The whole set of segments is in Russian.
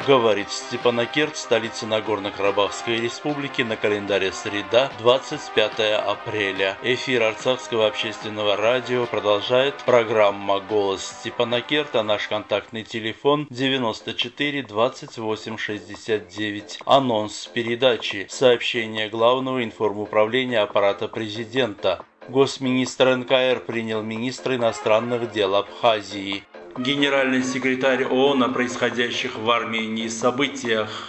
Говорит Степанакерт, столица Нагорно-Карабахской республики, на календаре среда, 25 апреля. Эфир Арцахского общественного радио продолжает программа «Голос Степанакерта», наш контактный телефон 94 28 69. Анонс передачи. Сообщение Главного информуправления аппарата президента. Госминистр НКР принял министра иностранных дел Абхазии. Генеральный секретарь ООН о происходящих в Армении событиях.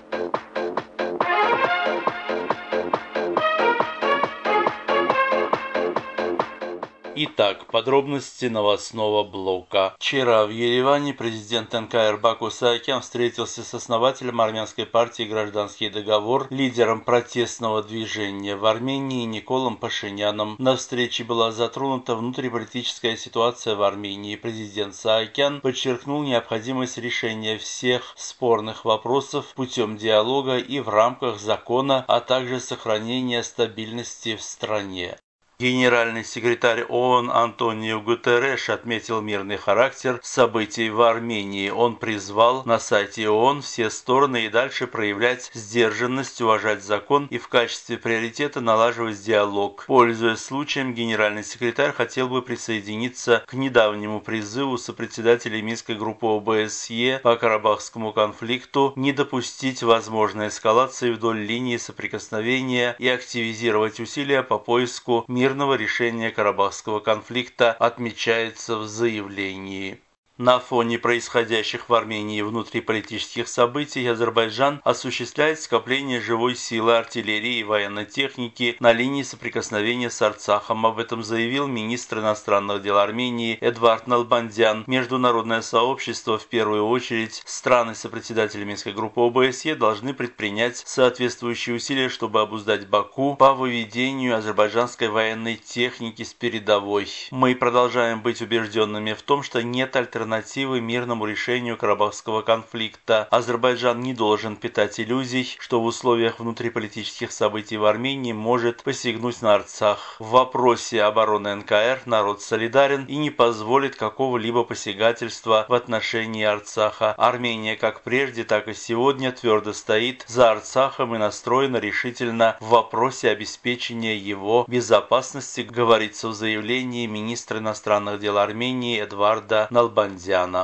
Итак, подробности новостного блока. Вчера в Ереване президент НКР Баку Саакян встретился с основателем армянской партии «Гражданский договор», лидером протестного движения в Армении Николом Пашиняном. На встрече была затронута внутриполитическая ситуация в Армении. Президент Саакян подчеркнул необходимость решения всех спорных вопросов путем диалога и в рамках закона, а также сохранения стабильности в стране. Генеральный секретарь ООН Антонио Гутерреш отметил мирный характер событий в Армении. Он призвал на сайте ООН все стороны и дальше проявлять сдержанность, уважать закон и в качестве приоритета налаживать диалог. Пользуясь случаем, генеральный секретарь хотел бы присоединиться к недавнему призыву сопредседателей Минской группы ОБСЕ по Карабахскому конфликту не допустить возможной эскалации вдоль линии соприкосновения и активизировать усилия по поиску мирного решения Карабахского конфликта, отмечается в заявлении. На фоне происходящих в Армении внутриполитических событий Азербайджан осуществляет скопление живой силы, артиллерии и военной техники на линии соприкосновения с Арцахом. Об этом заявил министр иностранных дел Армении Эдвард Налбандян. Международное сообщество, в первую очередь страны-сопредседатели Минской группы ОБСЕ, должны предпринять соответствующие усилия, чтобы обуздать Баку по выведению азербайджанской военной техники с передовой. Мы продолжаем быть убежденными в том, что нет альтернативы мирному решению Карабахского конфликта. Азербайджан не должен питать иллюзий, что в условиях внутриполитических событий в Армении может посягнуть на Арцах. В вопросе обороны НКР народ солидарен и не позволит какого-либо посягательства в отношении Арцаха. Армения как прежде, так и сегодня твердо стоит за Арцахом и настроена решительно в вопросе обеспечения его безопасности, говорится в заявлении министра иностранных дел Армении Эдварда Налбандяна.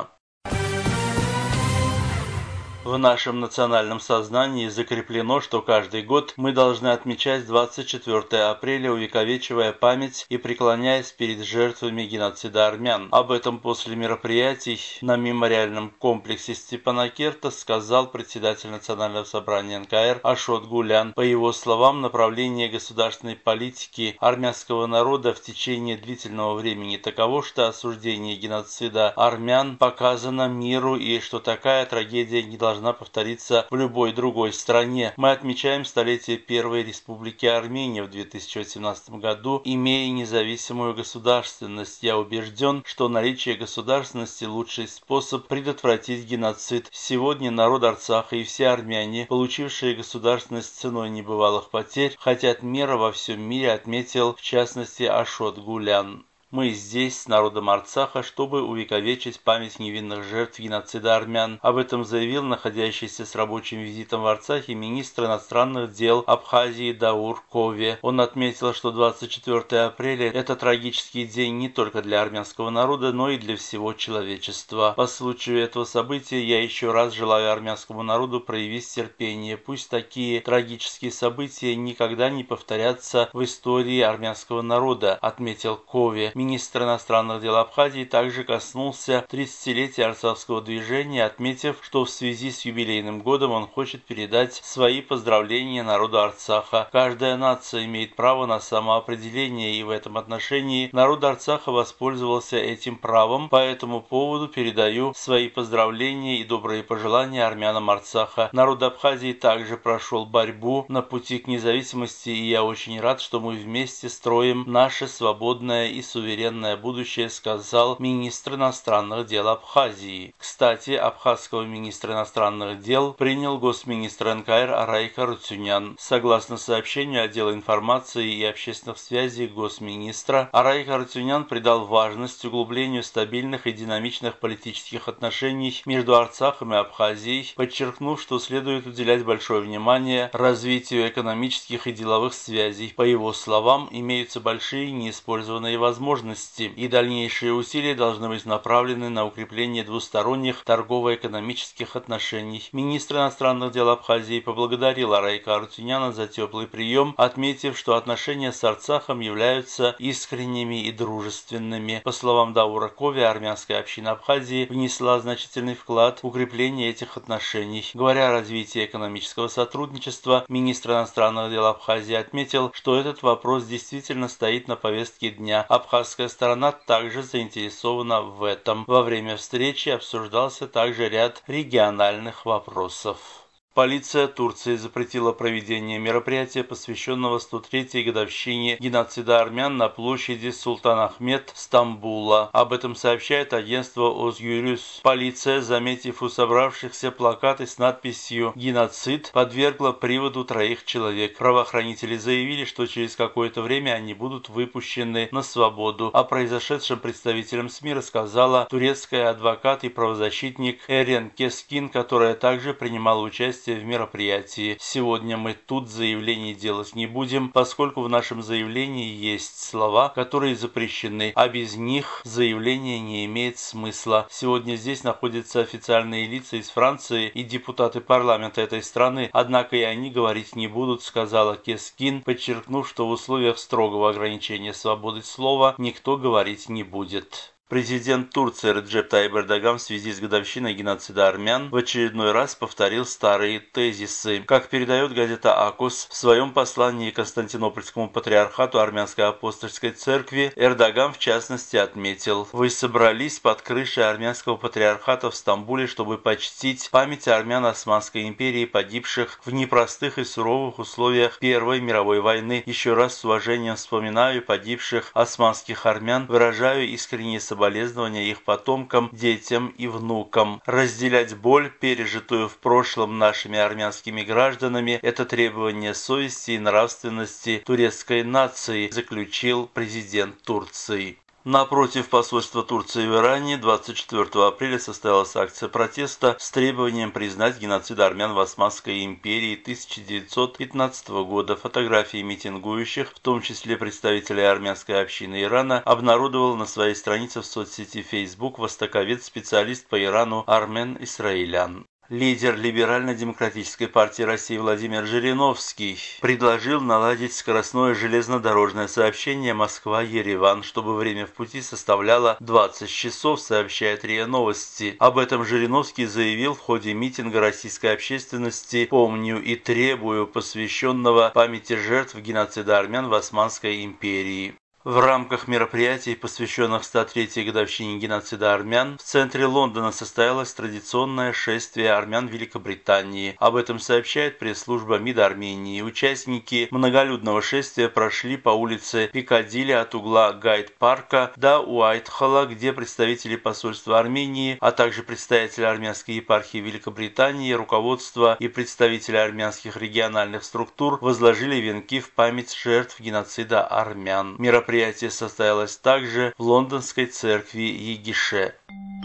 В нашем национальном сознании закреплено, что каждый год мы должны отмечать 24 апреля, увековечивая память и преклоняясь перед жертвами геноцида армян. Об этом после мероприятий на мемориальном комплексе Степанакерта сказал председатель Национального собрания НКР Ашот Гулян. По его словам, направление государственной политики армянского народа в течение длительного времени таково, что осуждение геноцида армян показано миру и что такая трагедия не должна повториться в любой другой стране. Мы отмечаем столетие Первой Республики Армения в 2018 году, имея независимую государственность. Я убежден, что наличие государственности – лучший способ предотвратить геноцид. Сегодня народ Арцаха и все армяне, получившие государственность ценой небывалых потерь, хотят мира во всем мире, отметил в частности Ашот Гулян. Мы здесь с народом Арцаха, чтобы увековечить память невинных жертв геноцида армян. Об этом заявил находящийся с рабочим визитом в Арцахе министр иностранных дел Абхазии Даур Кове. Он отметил, что 24 апреля – это трагический день не только для армянского народа, но и для всего человечества. По случаю этого события я еще раз желаю армянскому народу проявить терпение. Пусть такие трагические события никогда не повторятся в истории армянского народа, отметил Кове. Министр иностранных дел Абхазии также коснулся 30-летия арцахского движения, отметив, что в связи с юбилейным годом он хочет передать свои поздравления народу Арцаха. Каждая нация имеет право на самоопределение, и в этом отношении народ Арцаха воспользовался этим правом. По этому поводу передаю свои поздравления и добрые пожелания армянам Арцаха. Народ Абхазии также прошел борьбу на пути к независимости, и я очень рад, что мы вместе строим наше свободное и суверенное суверенное будущее, сказал министр иностранных дел Абхазии. Кстати, абхазского министра иностранных дел принял госминистр НКР Арай Харуцюнян. Согласно сообщению отдела информации и общественных связей госминистра, Арай Харуцюнян придал важность углублению стабильных и динамичных политических отношений между Арцахом и Абхазией, подчеркнув, что следует уделять большое внимание развитию экономических и деловых связей. По его словам, имеются большие неиспользованные возможности, и дальнейшие усилия должны быть направлены на укрепление двусторонних торгово-экономических отношений. Министр иностранных дел Абхазии поблагодарил Арайка Харуцюняна за теплый прием, отметив, что отношения с Арцахом являются искренними и дружественными. По словам Даура Кови, армянская община Абхазии внесла значительный вклад в укрепление этих отношений. Говоря о развитии экономического сотрудничества, министр иностранных дел Абхазии отметил, что этот вопрос действительно стоит на повестке дня. Абхазская сторона также заинтересована в этом. Во время встречи обсуждался также ряд региональных вопросов. Полиция Турции запретила проведение мероприятия, посвященного 103-й годовщине геноцида армян на площади Султан Ахмед, Стамбула. Об этом сообщает агентство Озгюрюс. Полиция, заметив у собравшихся плакаты с надписью «Геноцид», подвергла приводу 3 человек. Правоохранители заявили, что через какое-то время они будут выпущены на свободу. О произошедшем представителям СМИ рассказала турецкая адвокат и правозащитник Эрен Кескин, которая также принимала участие в мероприятии. Сегодня мы тут заявлений делать не будем, поскольку в нашем заявлении есть слова, которые запрещены, а без них заявление не имеет смысла. Сегодня здесь находятся официальные лица из Франции и депутаты парламента этой страны, однако и они говорить не будут, сказала Кескин, подчеркнув, что в условиях строгого ограничения свободы слова никто говорить не будет. Президент Турции Реджеп Тайип Эрдоган в связи с годовщиной геноцида армян в очередной раз повторил старые тезисы. Как передает газета «Акос», в своем послании Константинопольскому патриархату Армянской апостольской церкви Эрдоган в частности отметил: «Вы собрались под крышей армянского патриархата в Стамбуле, чтобы почтить память армян Османской империи, погибших в непростых и суровых условиях Первой мировой войны. Еще раз с уважением вспоминаю погибших османских армян, выражаю искренние соболезнования их потомкам, детям и внукам. Разделять боль, пережитую в прошлом нашими армянскими гражданами, это требование совести и нравственности турецкой нации», заключил президент Турции. Напротив посольства Турции в Иране 24 апреля состоялась акция протеста с требованием признать геноцид армян в Османской империи 1915 года. Фотографии митингующих, в том числе представителей армянской общины Ирана, обнародовал на своей странице в соцсети Facebook востоковед, специалист по Ирану Армен Исраилян. Лидер Либерально-демократической партии России Владимир Жириновский предложил наладить скоростное железнодорожное сообщение Москва-Ереван, чтобы время в пути составляло 20 часов, сообщает РИА Новости. Об этом Жириновский заявил в ходе митинга российской общественности «Помню и требую», посвященного памяти жертв геноцида армян в Османской империи. В рамках мероприятий, посвященных 103-й годовщине геноцида армян, в центре Лондона состоялось традиционное шествие армян Великобритании. Об этом сообщает пресс-служба МИД Армении. Участники многолюдного шествия прошли по улице Пикадилли от угла Гайд-парка до Уайтхолла, где представители посольства Армении, а также представители армянской епархии Великобритании, руководство и представители армянских региональных структур возложили венки в память жертв геноцида армян. Мероприятие состоялось также в лондонской церкви Егише.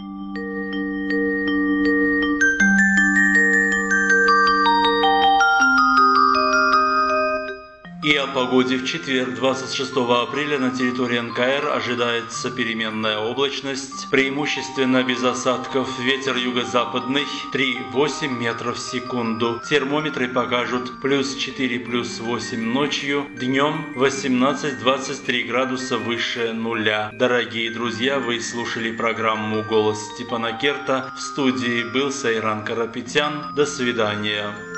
И о погоде в четверг, 26 апреля, на территории НКР ожидается переменная облачность, преимущественно без осадков, ветер юго-западный 3,8 метров в секунду. Термометры покажут +4, +8 ночью, днем 18-23 градуса выше нуля. Дорогие друзья, вы слушали программу «Голос Степана Керта». В студии был Сайран Карапетян. До свидания.